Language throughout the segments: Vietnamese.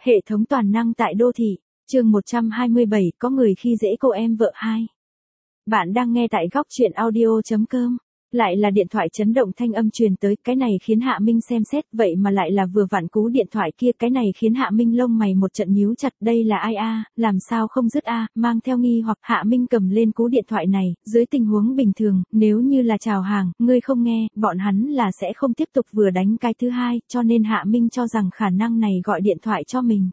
Hệ thống toàn năng tại đô thị, chương 127, có người khi dễ cô em vợ 2. Bạn đang nghe tại góc truyện audio.com. Lại là điện thoại chấn động thanh âm truyền tới, cái này khiến Hạ Minh xem xét, vậy mà lại là vừa vặn cú điện thoại kia, cái này khiến Hạ Minh lông mày một trận nhíu chặt, đây là ai a, làm sao không dứt a, mang theo nghi hoặc Hạ Minh cầm lên cú điện thoại này, dưới tình huống bình thường, nếu như là chào hàng, ngươi không nghe, bọn hắn là sẽ không tiếp tục vừa đánh cái thứ hai, cho nên Hạ Minh cho rằng khả năng này gọi điện thoại cho mình.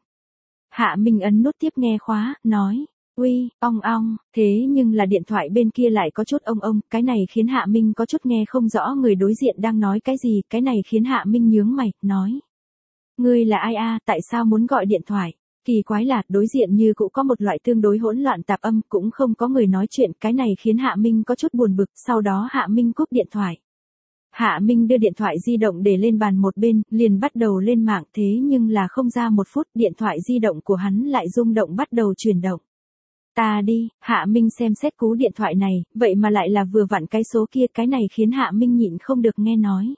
Hạ Minh ấn nút tiếp nghe khóa, nói. Uy, ong ong, thế nhưng là điện thoại bên kia lại có chút ông, cái này khiến Hạ Minh có chút nghe không rõ người đối diện đang nói cái gì, cái này khiến Hạ Minh nhướng mày, nói. Ngươi là ai a, tại sao muốn gọi điện thoại? Kỳ quái là, đối diện như cũng có một loại tương đối hỗn loạn tạp âm, cũng không có người nói chuyện, cái này khiến Hạ Minh có chút buồn bực, sau đó Hạ Minh cúp điện thoại. Hạ Minh đưa điện thoại di động để lên bàn một bên, liền bắt đầu lên mạng, thế nhưng là không ra một phút, điện thoại di động của hắn lại rung động bắt đầu chuyển động. Ta đi, Hạ Minh xem xét cú điện thoại này, vậy mà lại là vừa vặn cái số kia, cái này khiến Hạ Minh nhịn không được nghe nói.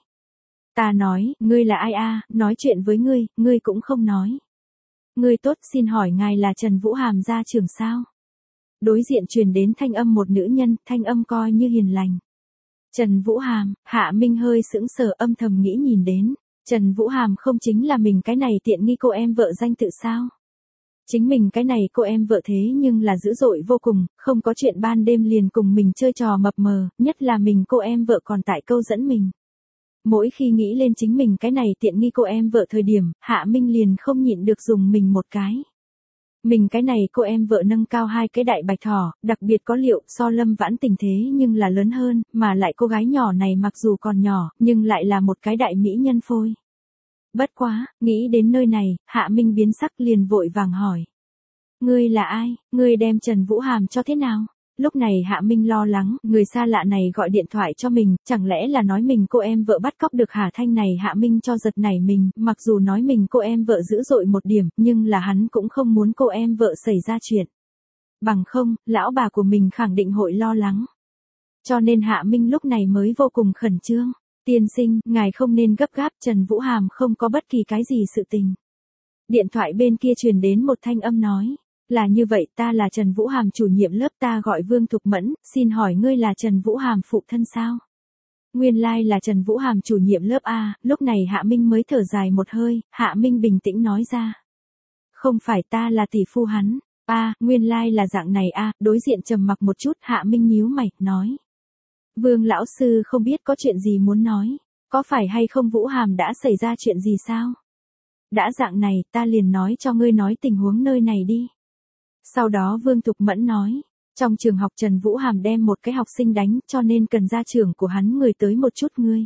Ta nói, ngươi là ai a, nói chuyện với ngươi cũng không nói. Ngươi tốt, xin hỏi ngài là Trần Vũ Hàm gia trưởng sao? Đối diện truyền đến thanh âm một nữ nhân, thanh âm coi như hiền lành. Trần Vũ Hàm, Hạ Minh hơi sững sờ âm thầm nghĩ nhìn đến. Trần Vũ Hàm không chính là mình cái này tiện nghi cô em vợ danh tự sao? Chính mình cái này cô em vợ thế nhưng là dữ dội vô cùng, không có chuyện ban đêm liền cùng mình chơi trò mập mờ, nhất là mình cô em vợ còn tại câu dẫn mình. Mỗi khi nghĩ lên chính mình cái này tiện nghi cô em vợ thời điểm, Hạ Minh liền không nhịn được dùng mình một cái. Mình cái này cô em vợ nâng cao hai cái đại bạch thỏ, đặc biệt có liệu so Lâm Vãn Tình thế nhưng là lớn hơn, mà lại cô gái nhỏ này mặc dù còn nhỏ, nhưng lại là một cái đại mỹ nhân phôi. Bất quá, nghĩ đến nơi này, Hạ Minh biến sắc liền vội vàng hỏi. Ngươi là ai, ngươi đem Trần Vũ Hàm cho thế nào? Lúc này Hạ Minh lo lắng, người xa lạ này gọi điện thoại cho mình, chẳng lẽ là nói mình cô em vợ bắt cóc được Hà Thanh này. Hạ Minh cho giật nảy mình, mặc dù nói mình cô em vợ dữ dội một điểm, nhưng là hắn cũng không muốn cô em vợ xảy ra chuyện. Bằng không, lão bà của mình khẳng định hội lo lắng. Cho nên Hạ Minh lúc này mới vô cùng khẩn trương. Tiên sinh, ngài không nên gấp gáp, Trần Vũ Hàm không có bất kỳ cái gì sự tình. Điện thoại bên kia truyền đến một thanh âm nói. Là như vậy, ta là Trần Vũ Hàm chủ nhiệm lớp, ta gọi Vương Thục Mẫn, xin hỏi ngươi là Trần Vũ Hàm phụ thân sao? Nguyên lai là Trần Vũ Hàm chủ nhiệm lớp A, lúc này Hạ Minh mới thở dài một hơi, Hạ Minh bình tĩnh nói ra. Không phải, ta là tỷ phu hắn. Nguyên lai là dạng này a, đối diện trầm mặc một chút, Hạ Minh nhíu mày, nói. Vương lão sư không biết có chuyện gì muốn nói, có phải hay không Vũ Hàm đã xảy ra chuyện gì sao? Đã dạng này, ta liền nói cho ngươi nói tình huống nơi này đi. Sau đó Vương Thục Mẫn nói, trong trường học Trần Vũ Hàm đem một cái học sinh đánh, cho nên cần gia trưởng của hắn người tới một chút ngươi.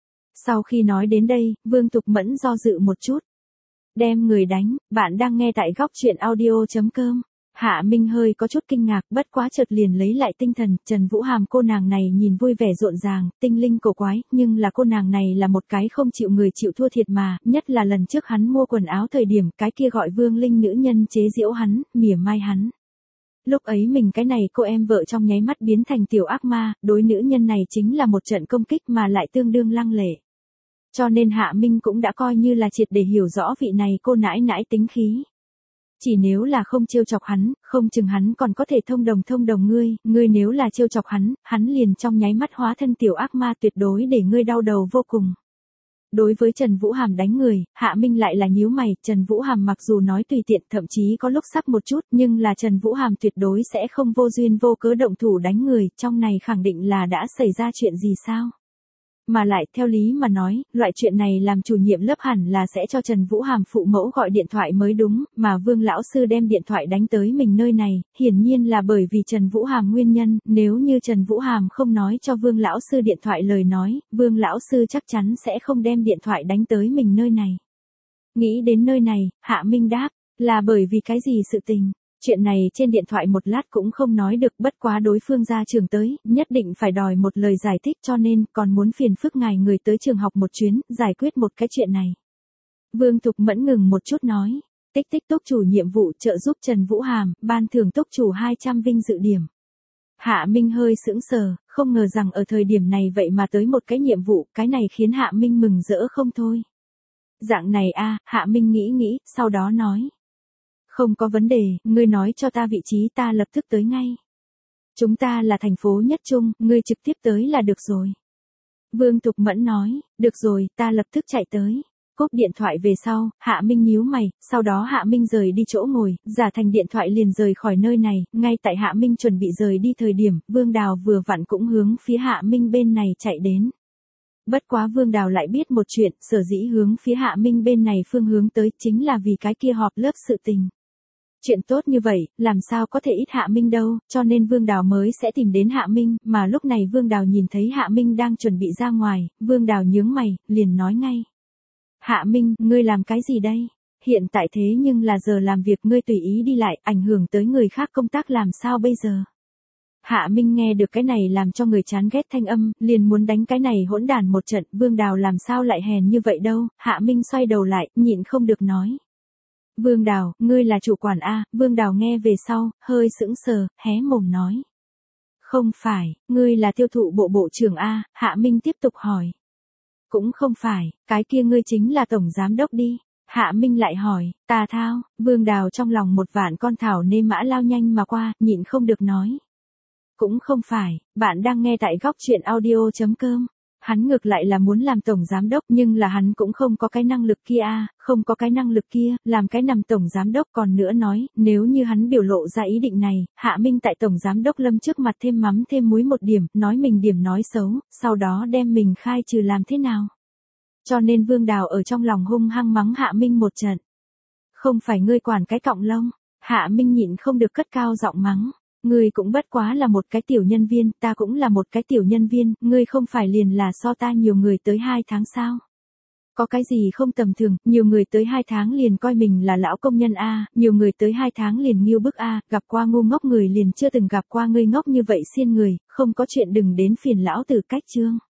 Sau khi nói đến đây, Vương Thục Mẫn do dự một chút. Đem người đánh, bạn đang nghe tại góc truyện audio.com. Hạ Minh hơi có chút kinh ngạc, bất quá chợt liền lấy lại tinh thần, Trần Vũ Hàm cô nàng này nhìn vui vẻ rộn ràng, tinh linh cổ quái, nhưng là cô nàng này là một cái không chịu người chịu thua thiệt mà, nhất là lần trước hắn mua quần áo thời điểm, cái kia gọi Vương Linh nữ nhân chế giễu hắn, mỉa mai hắn. Lúc ấy mình cái này cô em vợ trong nháy mắt biến thành tiểu ác ma, đối nữ nhân này chính là một trận công kích mà lại tương đương lăng lệ. Cho nên Hạ Minh cũng đã coi như là triệt để hiểu rõ vị này cô nãi nãi tính khí. Chỉ nếu là không trêu chọc hắn, không chừng hắn còn có thể thông đồng ngươi nếu là trêu chọc hắn liền trong nháy mắt hóa thân tiểu ác ma tuyệt đối để ngươi đau đầu vô cùng. Đối với Trần Vũ Hàm đánh người, Hạ Minh lại là nhíu mày, Trần Vũ Hàm mặc dù nói tùy tiện thậm chí có lúc sắp một chút, nhưng là Trần Vũ Hàm tuyệt đối sẽ không vô duyên vô cớ động thủ đánh người, trong này khẳng định là đã xảy ra chuyện gì sao? Mà lại, theo lý mà nói, loại chuyện này làm chủ nhiệm lớp hẳn là sẽ cho Trần Vũ Hàm phụ mẫu gọi điện thoại mới đúng, mà Vương lão sư đem điện thoại đánh tới mình nơi này, hiển nhiên là bởi vì Trần Vũ Hàm nguyên nhân, nếu như Trần Vũ Hàm không nói cho Vương lão sư điện thoại lời nói, Vương lão sư chắc chắn sẽ không đem điện thoại đánh tới mình nơi này. Nghĩ đến nơi này, Hạ Minh đáp, là bởi vì cái gì sự tình? Chuyện này trên điện thoại một lát cũng không nói được, bất quá đối phương ra trường tới, nhất định phải đòi một lời giải thích, cho nên còn muốn phiền phức ngài người tới trường học một chuyến, giải quyết một cái chuyện này. Vương Thục Mẫn ngừng một chút nói, tích túc chủ nhiệm vụ trợ giúp Trần Vũ Hàm, ban thưởng túc chủ 200 vinh dự điểm. Hạ Minh hơi sững sờ, không ngờ rằng ở thời điểm này vậy mà tới một cái nhiệm vụ, cái này khiến Hạ Minh mừng rỡ không thôi. Dạng này a, Hạ Minh nghĩ nghĩ, sau đó nói. Không có vấn đề, ngươi nói cho ta vị trí ta lập tức tới ngay. Chúng ta là thành phố Nhất Trung, ngươi trực tiếp tới là được rồi. Vương Tục Mẫn nói, được rồi, ta lập tức chạy tới. Cúp điện thoại về sau, Hạ Minh nhíu mày, sau đó Hạ Minh rời đi chỗ ngồi, giả thành điện thoại liền rời khỏi nơi này, ngay tại Hạ Minh chuẩn bị rời đi thời điểm, Vương Đào vừa vặn cũng hướng phía Hạ Minh bên này chạy đến. Bất quá Vương Đào lại biết một chuyện, sở dĩ hướng phía Hạ Minh bên này phương hướng tới chính là vì cái kia họp lớp sự tình. Chuyện tốt như vậy, làm sao có thể ít Hạ Minh đâu, cho nên Vương Đào mới sẽ tìm đến Hạ Minh, mà lúc này Vương Đào nhìn thấy Hạ Minh đang chuẩn bị ra ngoài, Vương Đào nhướng mày, liền nói ngay. Hạ Minh, ngươi làm cái gì đây? Hiện tại thế nhưng là giờ làm việc ngươi tùy ý đi lại, ảnh hưởng tới người khác công tác làm sao bây giờ? Hạ Minh nghe được cái này làm cho người chán ghét thanh âm, liền muốn đánh cái này hỗn đản một trận, Vương Đào làm sao lại hèn như vậy đâu, Hạ Minh xoay đầu lại, nhịn không được nói. Vương Đào, ngươi là chủ quản A, Vương Đào nghe về sau, hơi sững sờ, hé mồm nói. Không phải, ngươi là tiêu thụ bộ trưởng A, Hạ Minh tiếp tục hỏi. Cũng không phải, cái kia ngươi chính là tổng giám đốc đi. Hạ Minh lại hỏi, ta thao, Vương Đào trong lòng một vạn con thảo nê mã lao nhanh mà qua, nhịn không được nói. Cũng không phải, bạn đang nghe tại góc chuyện audio.com. Hắn ngược lại là muốn làm tổng giám đốc nhưng là hắn cũng không có cái năng lực kia không có cái năng lực kia, làm cái nằm tổng giám đốc còn nữa nói, nếu như hắn biểu lộ ra ý định này, Hạ Minh tại tổng giám đốc Lâm trước mặt thêm mắm thêm muối một điểm, nói mình điểm nói xấu, sau đó đem mình khai trừ làm thế nào. Cho nên Vương Đào ở trong lòng hung hăng mắng Hạ Minh một trận. Không phải ngươi quản cái cọng lông, Hạ Minh nhịn không được cất cao giọng mắng. Ngươi cũng bất quá là một cái tiểu nhân viên, ta cũng là một cái tiểu nhân viên, ngươi không phải liền là so ta nhiều người tới 2 tháng sao? Có cái gì không tầm thường, nhiều người tới 2 tháng liền coi mình là lão công nhân nhiều người tới 2 tháng liền nghiêu bức gặp qua ngu ngốc người liền chưa từng gặp qua ngươi ngốc như vậy xiên người, không có chuyện đừng đến phiền lão Tử cách chương.